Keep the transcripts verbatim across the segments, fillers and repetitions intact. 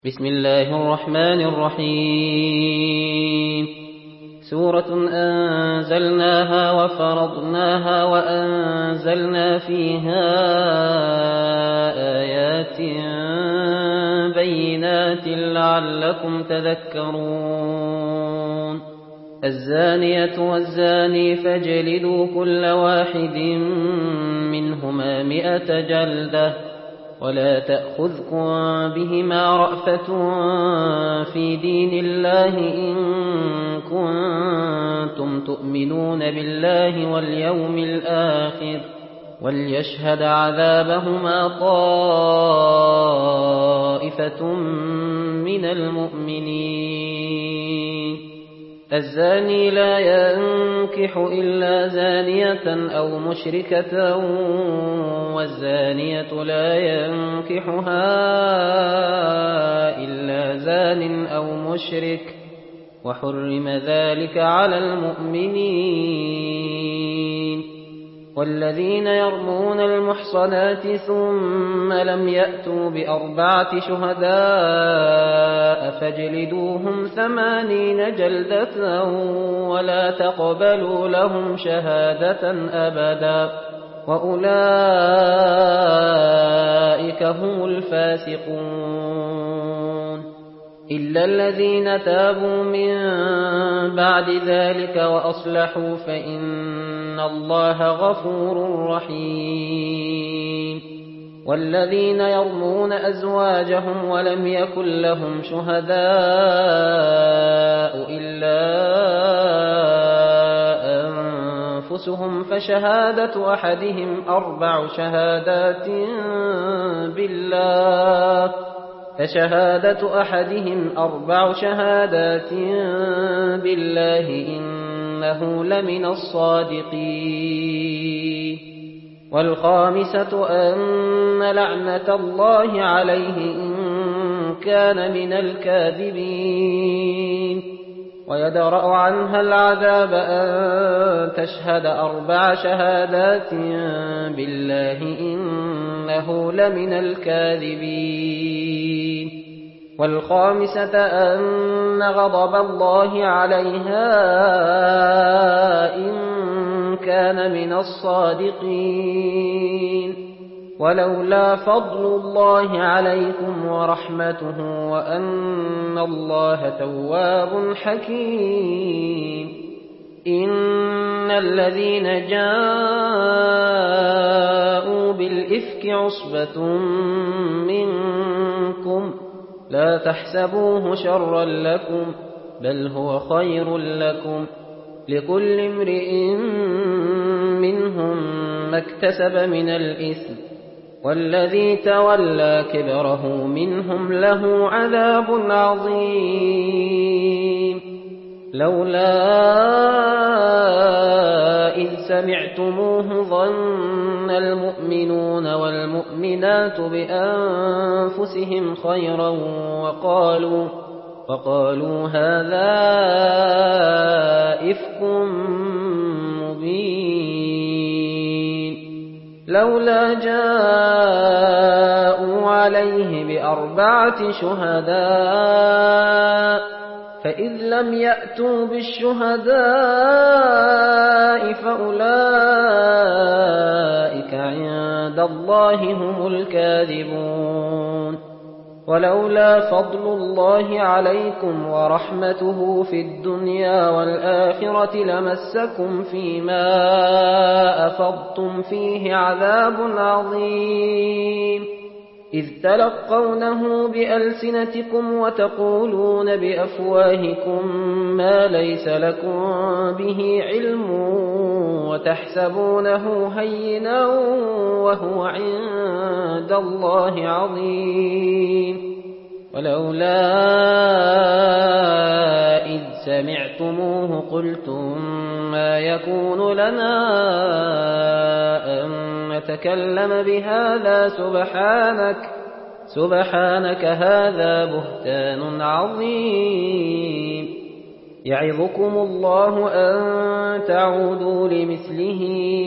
بسم الله الرحمن الرحيم سورة أنزلناها وفرضناها وأنزلنا فيها آيات بينات لعلكم تذكرون الزانية والزاني فاجلدوا كل واحد منهما مئة جلدة ولا تأخذكم بهما رأفة في دين الله إن كنتم تؤمنون بالله واليوم الآخر وليشهد عذابهما طائفة من المؤمنين الزاني لا ينكح إلا زانية أو مشركة والزانية لا ينكحها إلا زان أو مشرك وحرم ذلك على المؤمنين والذين يرمون المحصنات ثم لم يأتوا بأربعة شهداء فاجلدوهم ثمانين جلدة ولا تقبلوا لهم شهادة أبدا وأولئك هم الفاسقون إلا الذين تابوا من بعد ذلك وأصلحوا فإن الله غفور رحيم والذين يرمون أزواجهم ولم يكن لهم شهداء إلا أنفسهم فشهادة أحدهم أربع شهادات بالله فشهادة أحدهم أربع شهادات بالله إنه لمن الصادقين والخامسة أن لعنة الله عليه إن كان من الكاذبين ويدرأ عنها العذاب أن تشهد أربع شهادات بالله إنه لمن الكاذبين والخامسة أن غضب الله عليها إن كان من الصادقين ولولا فضل الله عليكم ورحمته وأن الله تواب حكيم إن الذين جاءوا بالإفك عصبة منكم لا تحسبوه شرا لكم بل هو خير لكم لكل امرئ منهم ما اكتسب من الإثم والذي تولى كبره منهم له عذاب عظيم لولا إذ سمعتموه ظن المؤمنون والمؤمنات بأنفسهم خيرا وقالوا وقالوا هذا إفك مبين لولا جاءوا عليه بأربعة شهداء فإذ لم يأتوا بالشهداء فأولئك عند الله هم الكاذبون ولولا فضل الله عليكم ورحمته في الدنيا والآخرة لمسكم فيما أفضتم فيه عذاب عظيم إذ تلقونه بألسنتكم وتقولون بأفواهكم ما ليس لكم به علم وتحسبونه هينا وهو عند الله عظيم ولولا إذ سمعتموه قلتم ما يكون لنا أن نتكلم بهذا سبحانك سبحانك هذا بهتان عظيم يعظكم الله أن تعودوا لمثله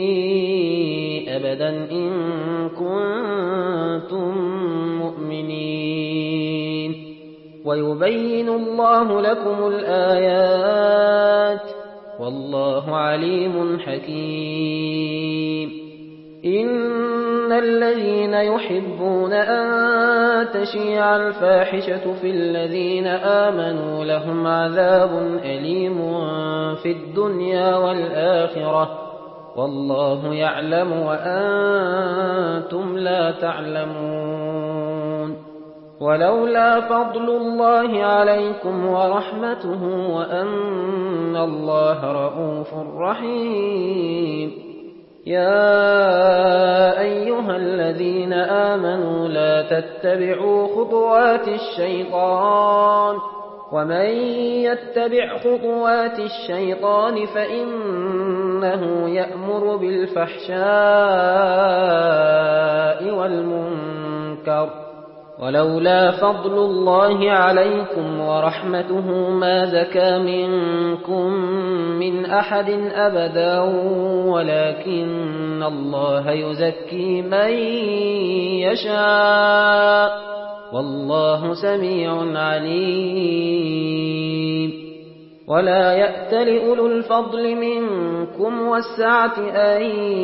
أبدا إن كنتم مؤمنين ويبين الله لكم الآيات والله عليم حكيم. إن الذين يحبون أن تشيع الفاحشة في الذين آمنوا لهم عذاب أليم في الدنيا والآخرة والله يعلم وأنتم لا تعلمون. ولولا فضل الله عليكم ورحمته وأن الله رؤوف رحيم. يا أيها الذين آمنوا لا تتبعوا خطوات الشيطان ومن يتبع خطوات الشيطان فإنه يأمر بالفحشاء والمنكر. ولولا فضل الله عليكم ورحمته ما زكى منكم من أحد أبدا ولكن الله يزكي من يشاء والله سميع عليم. ولا يأتل أولو الفضل منكم والسعة أن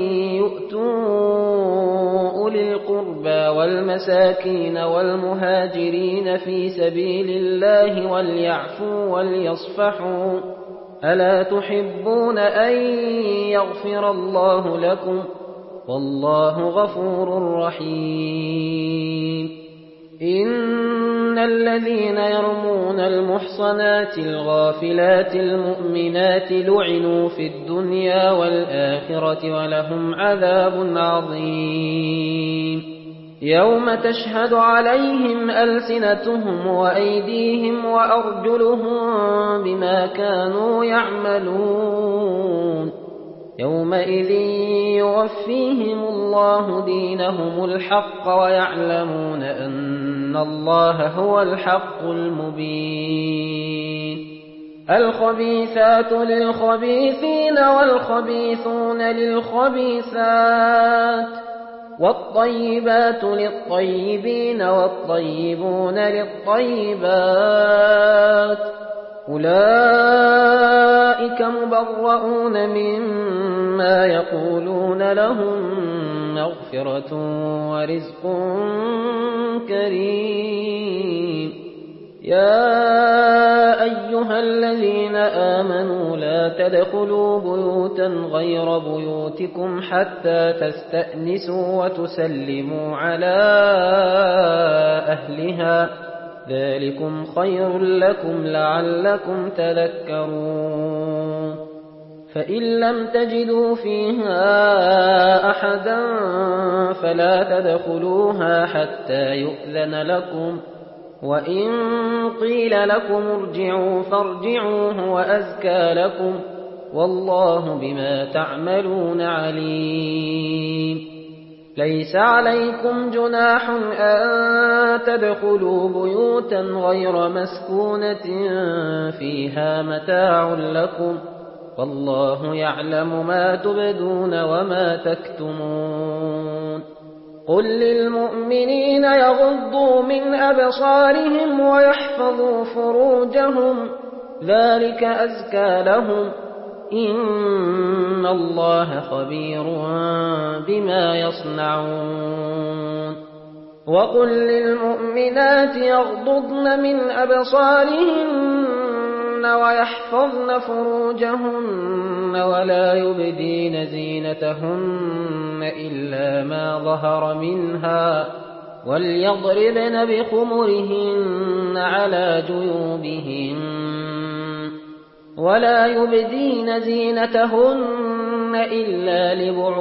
يؤتوا أولي القربى والمساكين والمهاجرين في سبيل الله وليعفوا وليصفحوا ألا تحبون أن يغفر الله لكم والله غفور رحيم. إن الذين يرمون المحصنات الغافلات المؤمنات لعنوا في الدنيا والآخرة ولهم عذاب عظيم. يوم تشهد عليهم ألسنتهم وأيديهم وأرجلهم بما كانوا يعملون. يومئذ يوفيهم الله دينهم الحق ويعلمون أن الله هو الحق المبين. الخبيثات للخبيثين والخبيثون للخبيثات والطيبات للطيبين والطيبون للطيبات أولئك مبرؤون مما يقولون لهم مغفرة ورزق كريم. يا أيها الذين آمنوا لا تدخلوا بيوتا غير بيوتكم حتى تستأنسوا وتسلموا على أهلها ذلكم خير لكم لعلكم تذكرون. فإن لم تجدوا فيها أحدا فلا تدخلوها حتى يؤذن لكم وإن قيل لكم ارجعوا فارجعوا هو أزكى لكم والله بما تعملون عليم. ليس عليكم جناح أن تدخلوا بيوتا غير مسكونة فيها متاع لكم والله يعلم ما تبدون وما تكتمون. قل للمؤمنين يغضوا من أبصارهم ويحفظوا فروجهم ذلك أزكى لهم إن الله خبير بما يصنعون. وقل للمؤمنات يغضضن من أبصارهن ويحفظن فروجهن ولا يبدين زينتهن إلا ما ظهر منها وليضربن بخمرهن على جيوبهن ولا يبدين زينتهن إلا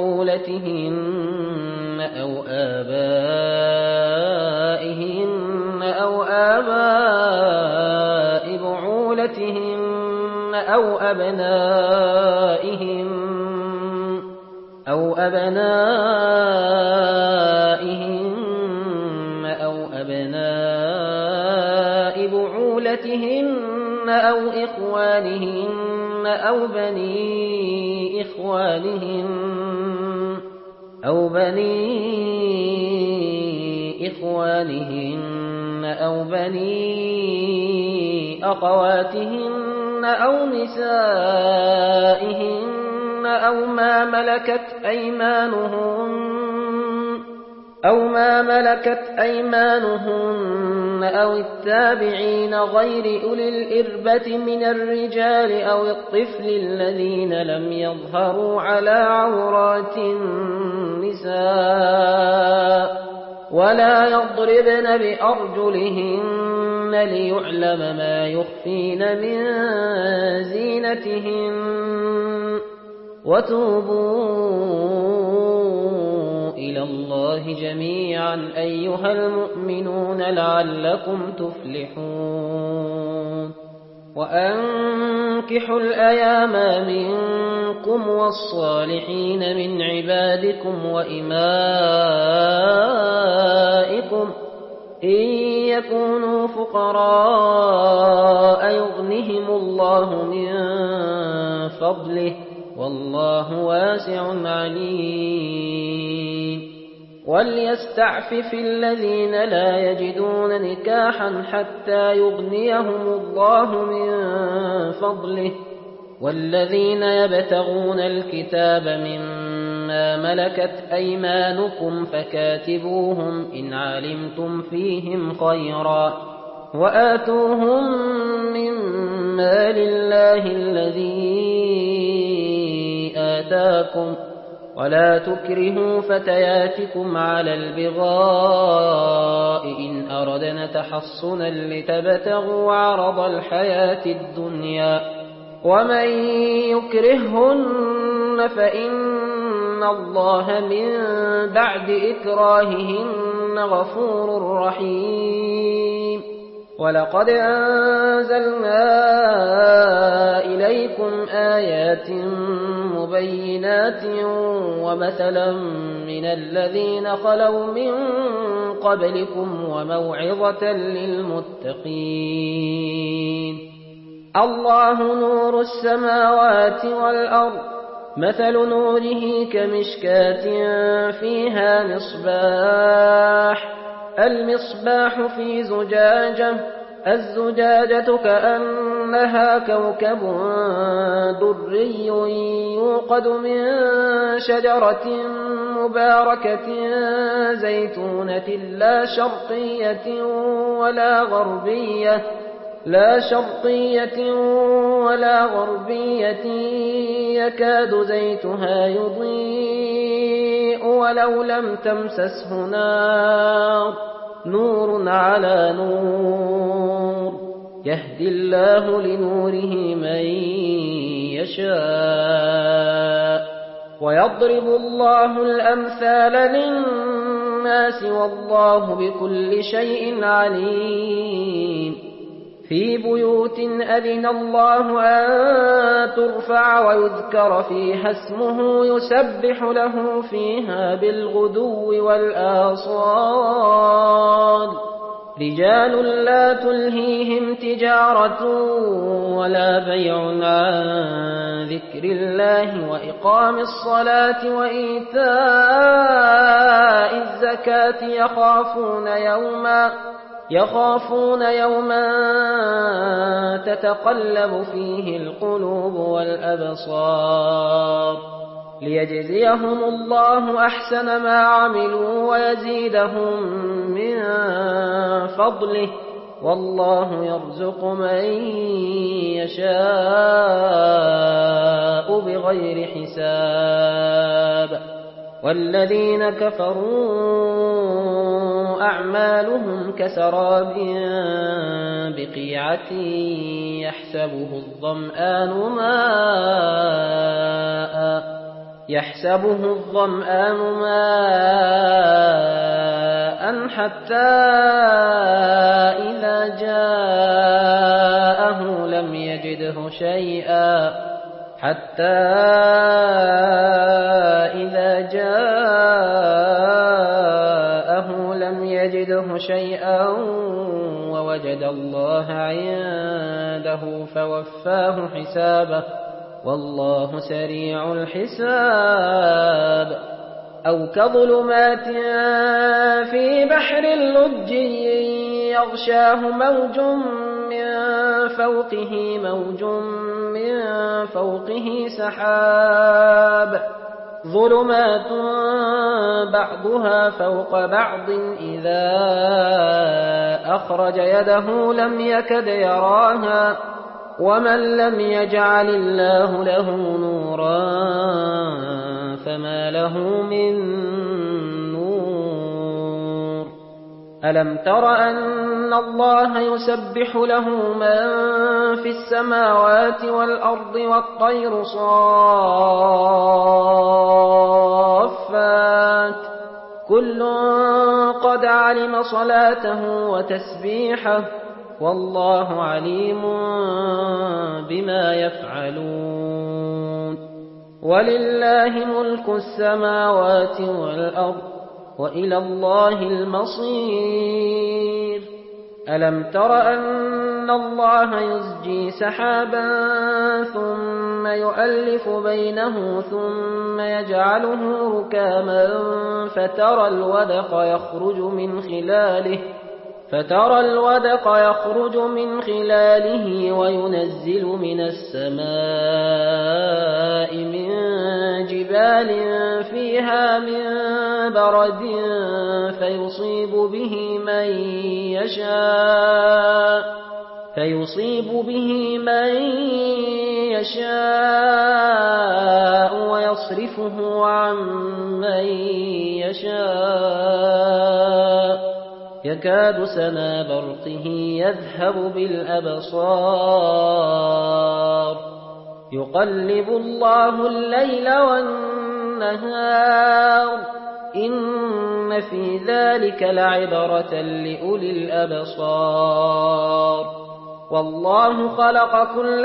لبعولتهن أو آبائهن أو آباء بعولتهن أو أبنائهن أو أبنائهن أو أبناء بعولتهن أو إخوانهن أو بني إخوانهن أو بني إخوانهن أو بني أخواتهن أو نسائهن أو ما ملكت أيمانهن أو ما ملكت أيمانهن أو التابعين غير أولي الإربة من الرجال أو الطفل الذين لم يظهروا على عورات النساء ولا يضربن بأرجلهن ليعلم ما يخفين من زينتهن وتوبوا إلى الله جميعا أيها المؤمنون لعلكم تفلحون وأنكحوا الأيام منكم والصالحين من عبادكم وإمائكم إن يكونوا فقراء يغنهم الله من فضله والله واسع عليم وليستعفف الذين لا يجدون نكاحا حتى يغنيهم الله من فضله والذين يبتغون الكتاب مما ملكت أيمانكم فكاتبوهم إن علمتم فيهم خيرا وآتوهم من مال الله الذي آتاكم ولا تكرهوا فتياتكم على البغاء إن أردنا تحصنا لتبتغوا عرض الحياة الدنيا ومن يكرههن فإن الله من بعد إكراههن غفور رحيم ولقد أنزلنا إليكم آيات مبينات ومثلا من الذين خلوا من قبلكم وموعظة للمتقين الله نور السماوات والأرض مثل نوره كمشكاة فيها مصباح المصباح في زجاجة الزجاجة كأنها كوكب دري يوقد من شجرة مباركة زيتونة لا شرقية ولا غربية لا شرقية ولا غربية يكاد زيتها يضيء ولو لم تمسسه نار نور على نور يهدي الله لنوره من يشاء ويضرب الله الأمثال للناس والله بكل شيء عليم في بيوت أذن الله أن ترفع ويذكر فيها اسمه يسبح له فيها بالغدو والآصال رجال لا تلهيهم تجارة ولا بيع عن ذكر الله وإقام الصلاة وإيتاء الزكاة يخافون يوما يخافون يوما تتقلب فيه القلوب والأبصار ليجزيهم الله أحسن ما عملوا ويزيدهم من فضله والله يرزق من يشاء بغير حساب والذين كفروا أعمالهم كسراب بقيعة يحسبه الظمآن ماء يحسبه الظمآن ماء حتى إذا جاءه لم يجده شيئا حتى إذا جاءه لم يجده شيئا ووجد الله عنده فوفاه حسابه والله سريع الحساب أو كظلمات في بحر اللجي يغشاه موج من فوقه موج من فوقه سحاب ظلمات بعضها فوق بعض إذا أخرج يده لم يكد يراها ومن لم يجعل الله له نورا فما له من نور ألم تر أن الله يسبح له من في السماوات والأرض والطير صافات كل قد علم صلاته وتسبيحه والله عليم بما يفعلون ولله ملك السماوات والأرض وإلى الله المصير ألم تر أن الله يزجي سحابا ثم يؤلف بينه ثم يجعله ركاما فترى الودق يخرج من خلاله فترى الودق يخرج من خلاله وينزل من السماء من جبال فيها من برد فيصيب به من يشاء فيصيب به من يشاء ويصرفه عن من يشاء يكاد سنا برقه يذهب بالأبصار يقلب الله الليل والنهار إن في ذلك لعبرة لأولي الأبصار والله خلق كل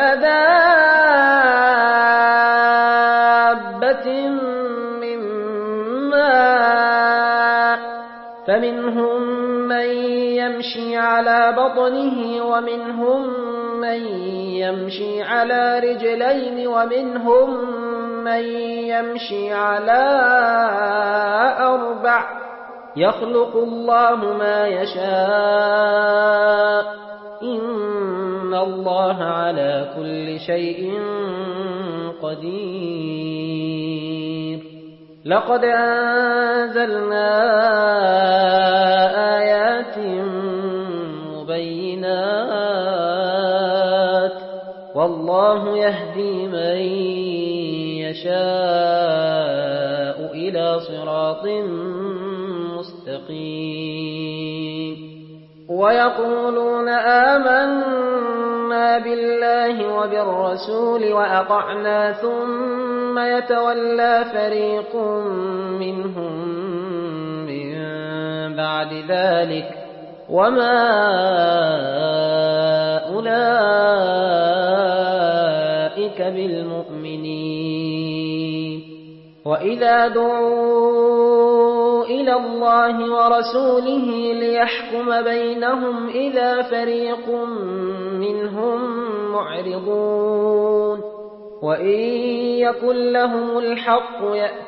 دابة من ماء فمنهم من يمشي على بطنه ومنهم من يمشي على رجلين ومنهم من يمشي على أربع يخلق الله ما يشاء إن الله على كل شيء قدير لقد أنزلنا آيات مبينات والله يهدي من يشاء إلى صراط مستقيم ويقولون آمنا بالله وبالرسول وأطعنا ثم يتولى فريق منهم من بعد ذلك وما أولئك بالمؤمنين وإذا دعوا إلى الله ورسوله ليحكم بينهم إذا فريق منهم معرضون وإن يكن لهم الحق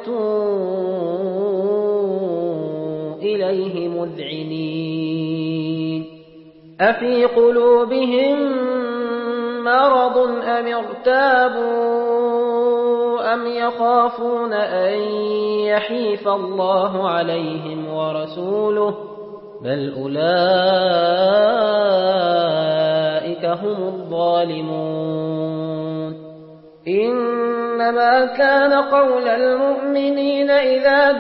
يأتوا إليه مذعنين أفي قلوبهم مرض أم ارتابوا أم يخافون أن يحيف الله عليهم ورسوله بل أولئك هم الظالمون إنما كان قول المؤمنين إذا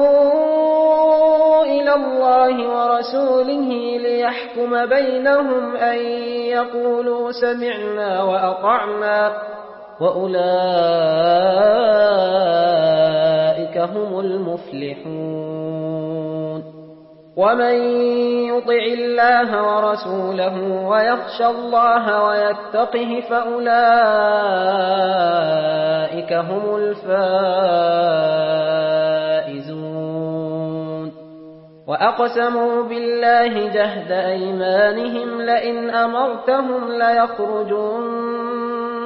دعوا إلى الله ورسوله ليحكم بينهم أن يقولوا سمعنا وأطعنا وأولئك هم المفلحون ومن يطع الله ورسوله ويخشى الله ويتقه فأولئك هم الفائزون وأقسموا بالله جهد أيمانهم لئن أمرتهم ليخرجون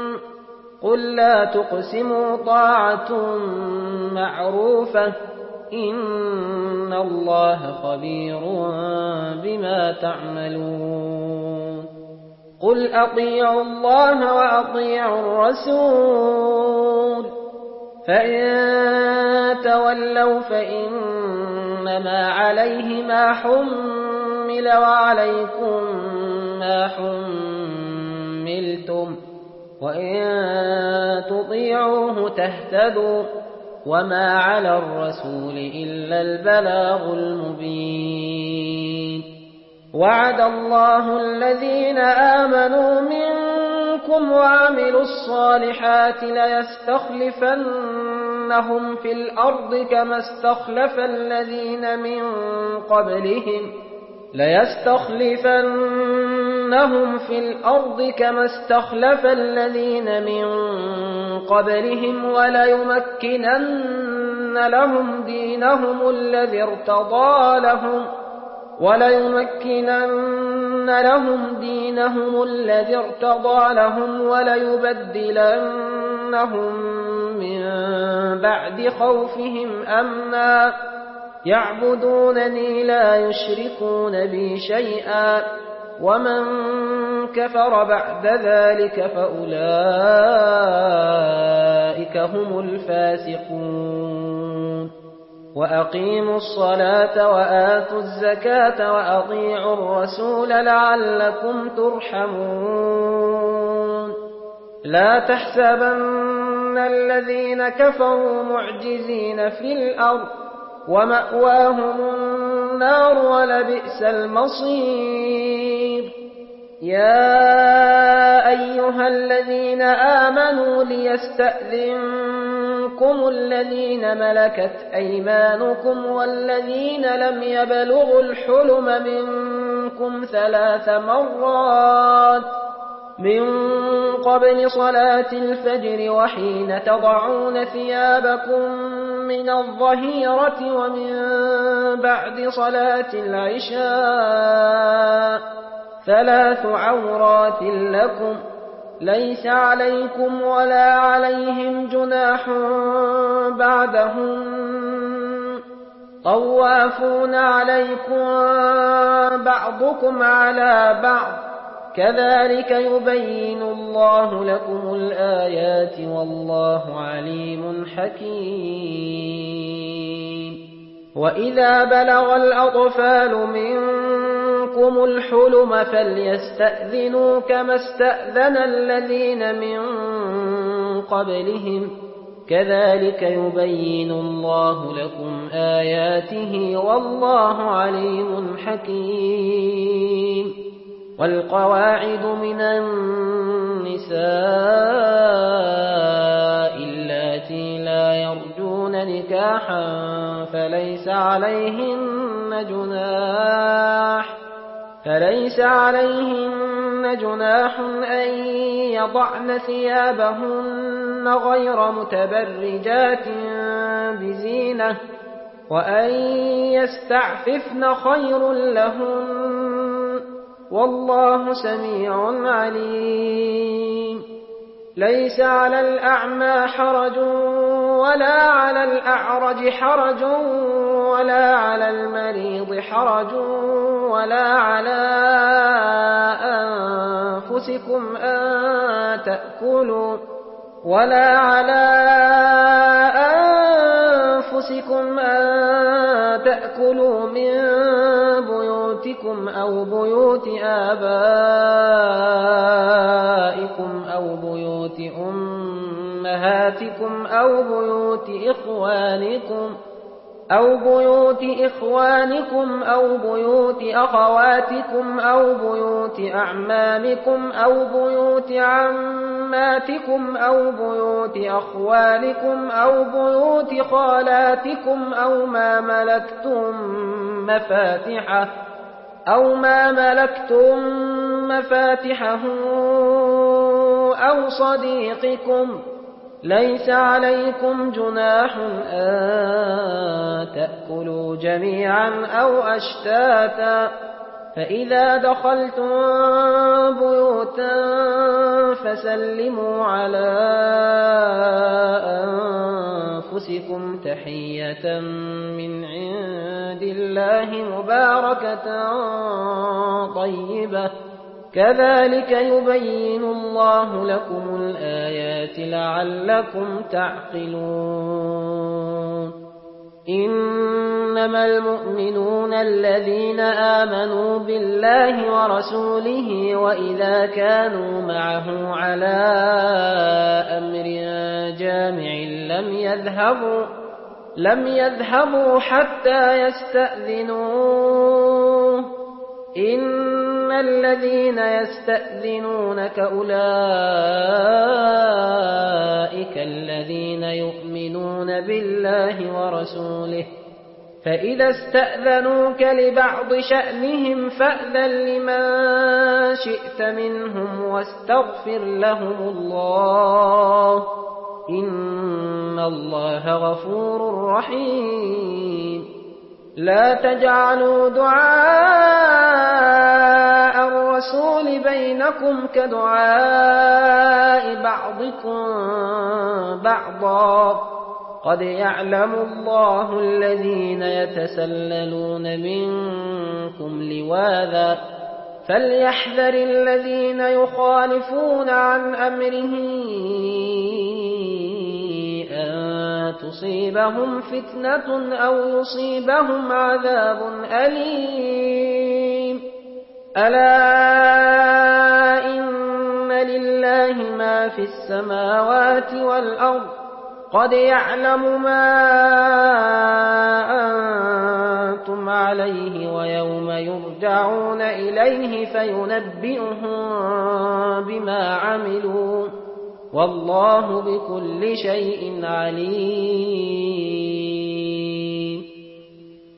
قل لا تقسموا طاعة معروفة إن الله خبير بما تعملون قل أطيعوا الله وأطيعوا الرسول فإن تولوا فإنما عليه ما حمل وعليكم ما حملتم وإن تطيعوه تهتدوا وما على الرسول إلا البلاغ المبين وعد الله الذين آمنوا منكم وعملوا الصالحات ليستخلفنهم في الأرض كما استخلف الذين من قبلهم ليستخلفنهم في الأرض كما استخلف الذين من قبلهم وليمكنن لهم دينهم الذي ارتضى لهم وليمكنن لهم دينهم الذي ارتضى لهم وليبدلنهم من بعد خوفهم أمنا يعبدونني لا يشركون بي شيئا ومن كفر بعد ذلك فأولئك هم الفاسقون وأقيموا الصلاة وآتوا الزكاة وأطيعوا الرسول لعلكم ترحمون لا تحسبن الذين كفروا معجزين في الأرض ومأواهم النار ولبئس المصير يا أيها الذين آمنوا ليستأذنكم الذين ملكت أيمانكم والذين لم يبلغوا الحلم منكم ثلاث مرات من قبل صلاة الفجر وحين تضعون ثيابكم من الظهيرة ومن بعد صلاة العشاء ثلاث عورات لكم ليس عليكم ولا عليهم جناح بعدهم طوافون عليكم بعضكم على بعض كذلك يبين الله لكم الآيات والله عليم حكيم وإذا بلغ الأطفال منكم الحلم فليستأذنوا كما استأذن الذين من قبلهم كذلك يبين الله لكم آياته والله عليم حكيم والقواعد من النساء اللاتي لا يرجون نكاحا فليس عليهن جناح فليس عليهن جناح أن يضعن ثيابهن غير متبرجات بزينة وأن يستعففن خير لهن والله سميع عليم ليس على الأعمى حرج ولا على الأعرج حرج ولا على المريض حرج ولا على أنفسكم أن تأكلوا ولا على أنفسكم أن تأكلوا من بيوتكم أو بيوت آبائكم أو بيوت أمهاتكم أو بيوت إخوانكم أو بيوت إخوانكم أو بيوت أخواتكم أو بيوت أعمامكم أو بيوت عماتكم أو بيوت أخوالكم أو بيوت خالاتكم أو ما ملكتم مفاتحه أو ما ملكتم مفاتحه أو صديقكم ليس عليكم جناح أن تأكلوا جميعا أو أشتاتا فإذا دخلتم بيوتا فسلموا على أنفسكم تحية من عند الله مباركة طيبة كذلك يبين الله لكم الآيات لعلكم تعقلون إنما المؤمنون الذين آمنوا بالله ورسوله وإذا كانوا معه على أمر جامع لم يذهبوا لم يذهبوا حتى يستأذنوه إن الذين يستأذنونك أولئك الذين يؤمنون بالله ورسوله فإذا استأذنوك لبعض شأنهم فأذن لمن شئت منهم واستغفر لهم الله إن الله غفور رحيم لا تجعلوا دعاء الرسول بينكم كدعاء بعضكم بعضا قد يعلم الله الذين يتسللون منكم لواذا فليحذر الذين يخالفون عن أمره أن تصيبهم فتنة أو يصيبهم عذاب أليم ألا إن لله ما في السماوات والأرض قد يعلم ما أنتم عليه ويوم يرجعون إليه فينبئهم بما عملوا والله بكل شيء عليم